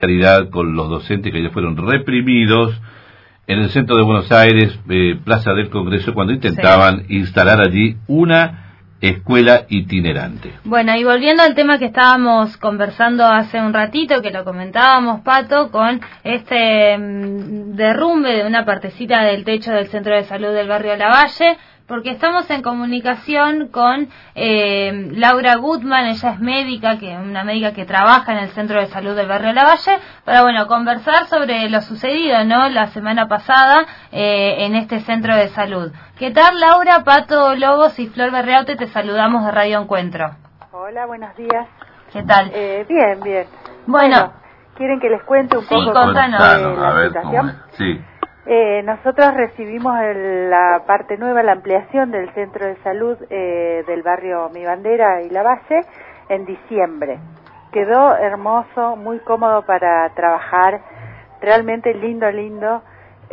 solidaridad con los docentes que ayer fueron reprimidos en el centro de Buenos Aires, Plaza del Congreso, cuando intentaban instalar allí una escuela itinerante. Bueno, y volviendo al tema que estábamos conversando hace un ratito, que lo comentábamos, Pato, con este derrumbe de una partecita del techo del Centro de Salud del barrio Lavalle, porque estamos en comunicación con Laura Gutman. Ella es médica, una médica que trabaja en el Centro de Salud del barrio Lavalle, para conversar sobre lo sucedido, ¿no?, la semana pasada en este centro de salud. ¿Qué tal, Laura? Pato Lobos y Flor Berreaute, te saludamos de Radio Encuentro. Hola, buenos días. ¿Qué tal? Bien, bien. Bueno, ¿quieren que les cuente un poco contanos. la situación? Sí. Nosotros recibimos la parte nueva, la ampliación del centro de salud del barrio Mi Bandera y Lavalle en diciembre. Quedó hermoso, muy cómodo para trabajar, realmente lindo.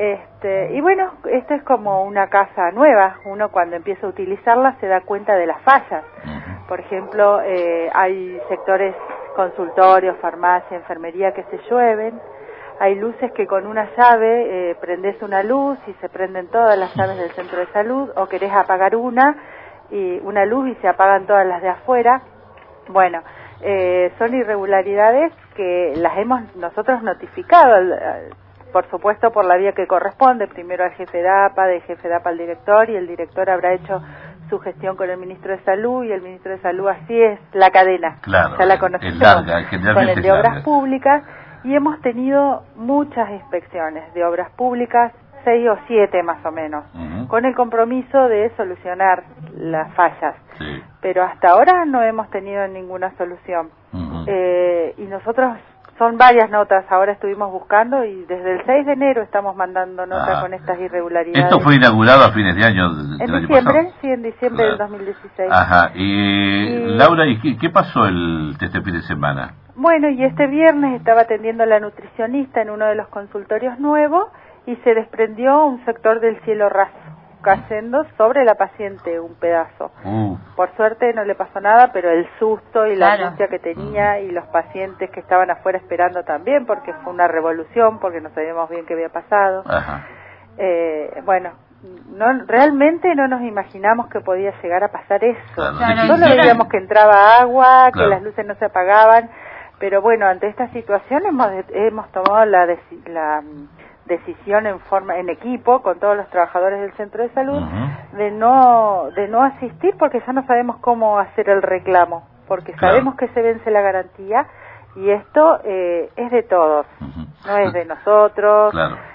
Y bueno, esto es como una casa nueva. Uno cuando empieza a utilizarla se da cuenta de las fallas. Por ejemplo, hay sectores, consultorios, farmacia, enfermería que se llueven. Hay luces que con una llave prendés una luz y se prenden todas las llaves del centro de salud, o querés apagar una luz y se apagan todas las de afuera. Bueno, son irregularidades que las hemos nosotros notificado, por supuesto por la vía que corresponde, primero al jefe de APA, del jefe de APA al director, y el director habrá hecho su gestión con el ministro de Salud, y el ministro de Salud, así es la cadena, claro, ya la conocemos, es larga, con el de Obras Públicas. Y hemos tenido muchas inspecciones de obras públicas, 6 o 7 más o menos, con el compromiso de solucionar las fallas. Sí. Pero hasta ahora no hemos tenido ninguna solución. Y nosotros, son varias notas, ahora estuvimos buscando y desde el 6 de enero estamos mandando notas con estas irregularidades. ¿Esto fue inaugurado a fines de año del año pasado? Sí, en diciembre del 2016. Ajá. Laura, ¿y qué pasó este fin de semana? Bueno, y este viernes estaba atendiendo a la nutricionista en uno de los consultorios nuevos y se desprendió un sector del cielo raso, cayendo sobre la paciente un pedazo. Por suerte no le pasó nada, pero el susto y la angustia que tenía, y los pacientes que estaban afuera esperando también, porque fue una revolución, porque no sabíamos bien qué había pasado. Bueno, realmente no nos imaginamos que podía llegar a pasar eso. Solo veíamos que entraba agua, que las luces no se apagaban. Pero bueno, ante esta situación hemos tomado la decisión en equipo con todos los trabajadores del centro de salud de no asistir, porque ya no sabemos cómo hacer el reclamo, porque sabemos que se vence la garantía, y esto es de todos, no es de nosotros,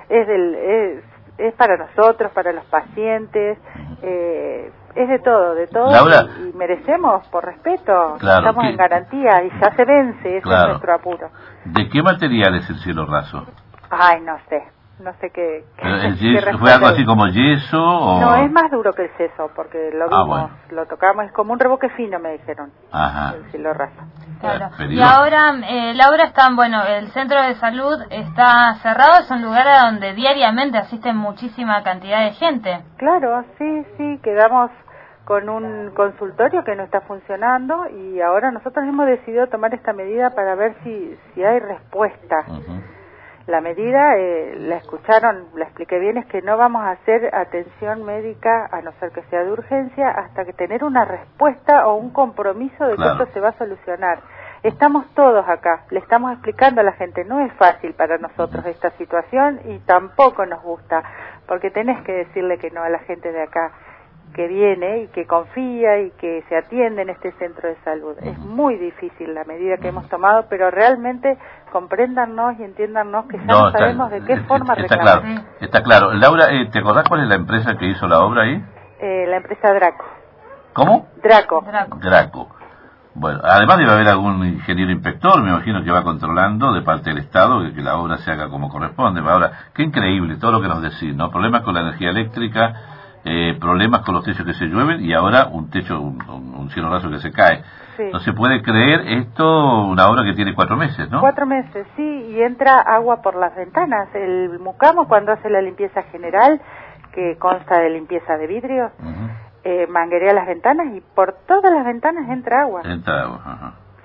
es para nosotros, para los pacientes, es de todo, Laura, y merecemos, por respeto, claro, estamos en garantía y ya se vence, ese es nuestro apuro. ¿De qué material es el cielo raso? Ay, no sé qué. ¿Fue algo así como yeso? O... No, es más duro que el yeso, porque lo vimos, lo tocamos, es como un reboque fino, me dijeron. El cielo raso. Claro. Y ahora, Laura, el centro de salud está cerrado, es un lugar a donde diariamente asisten muchísima cantidad de gente. Claro, sí, quedamos con un consultorio que no está funcionando, y ahora nosotros hemos decidido tomar esta medida para ver si hay respuesta. La medida, la escucharon, la expliqué bien, es que no vamos a hacer atención médica, a no ser que sea de urgencia, hasta que tener una respuesta o un compromiso de que esto se va a solucionar. Estamos todos acá, le estamos explicando a la gente, no es fácil para nosotros esta situación, y tampoco nos gusta, porque tenés que decirle que no a la gente de acá, que viene y que confía y que se atiende en este centro de salud. Es muy difícil la medida que hemos tomado, pero realmente compréndanos y entiéndanos que ya no sabemos de qué forma reclamar. Está claro. Laura, ¿te acordás cuál es la empresa que hizo la obra ahí? La empresa Draco. ¿Cómo? Draco. Bueno, además debe haber algún ingeniero inspector, me imagino, que va controlando de parte del Estado que la obra se haga como corresponde. Ahora, qué increíble todo lo que nos decís, ¿no? Problemas con la energía eléctrica, problemas con los techos que se llueven, y ahora un techo, un cielo raso que se cae. No se puede creer esto, una obra que tiene 4 meses, ¿no? 4 meses, sí, y entra agua por las ventanas. El mucamo, cuando hace la limpieza general, que consta de limpieza de vidrios, manguerea las ventanas, y por todas las ventanas entra agua.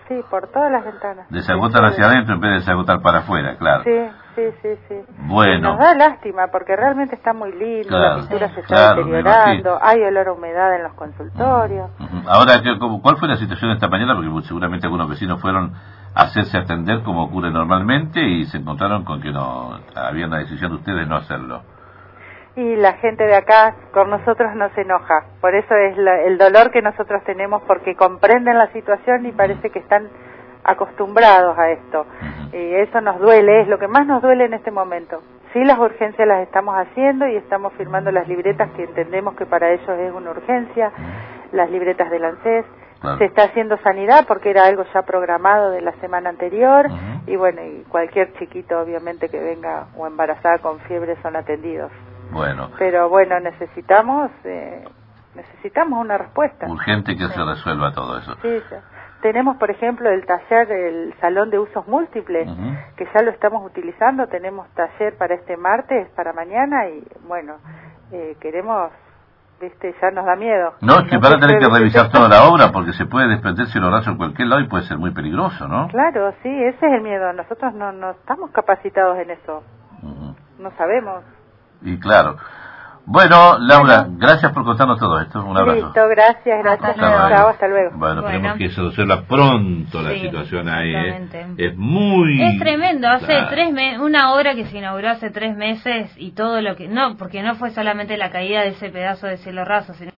sí, por todas las ventanas. Desagotan hacia adentro en vez de desagotar para afuera, claro. Sí. Bueno. Nos da lástima porque realmente está muy lindo, claro, la pintura se está deteriorando, hay olor a humedad en los consultorios. Ahora, ¿cuál fue la situación esta mañana? Porque seguramente algunos vecinos fueron a hacerse atender como ocurre normalmente y se encontraron con que no había una decisión de ustedes no hacerlo. Y la gente de acá con nosotros no se enoja, por eso es el dolor que nosotros tenemos, porque comprenden la situación y parece que están acostumbrados a esto. Y eso nos duele, es lo que más nos duele en este momento. Sí, las urgencias las estamos haciendo y estamos firmando las libretas que entendemos que para ellos es una urgencia, las libretas del ANSES. Se está haciendo sanidad porque era algo ya programado de la semana anterior y bueno, y cualquier chiquito obviamente que venga o embarazada con fiebre son atendidos. Bueno. Pero bueno, necesitamos una respuesta. Urgente que se resuelva todo eso. Sí. Tenemos, por ejemplo, el taller del Salón de Usos Múltiples, que ya lo estamos utilizando. Tenemos taller para este martes, para mañana, y bueno, queremos, ya nos da miedo. No, es que van a tener que revisar toda la obra, porque se puede desprenderse el brazo en cualquier lado y puede ser muy peligroso, ¿no? Claro, sí, ese es el miedo. Nosotros no estamos capacitados en eso. No sabemos. Y claro. Bueno, Laura, gracias por contarnos todo esto. Un abrazo. Listo, gracias. Chao, hasta luego. Bueno, esperemos que se resuelva pronto la situación ahí. Es muy... Es tremendo. Hace 3 meses, una obra que se inauguró hace 3 meses y todo lo que... No, porque no fue solamente la caída de ese pedazo de cielo raso, sino